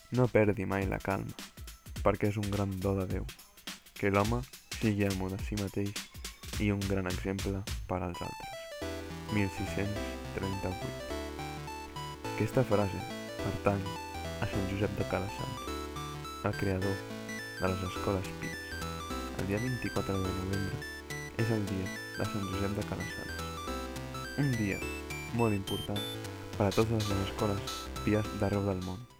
No perdi mai la calma, perquè és un gran do de Déu, que l'home sigui amo de si mateix i un gran exemple per als altres. 1638. Aquesta frase pertany a Sant Josep de Calassanç, el creador de les escoles pies. El dia 24 de novembre és el dia de Sant Josep de Calassanç, un dia molt important per a totes les escoles pies d'arreu del món.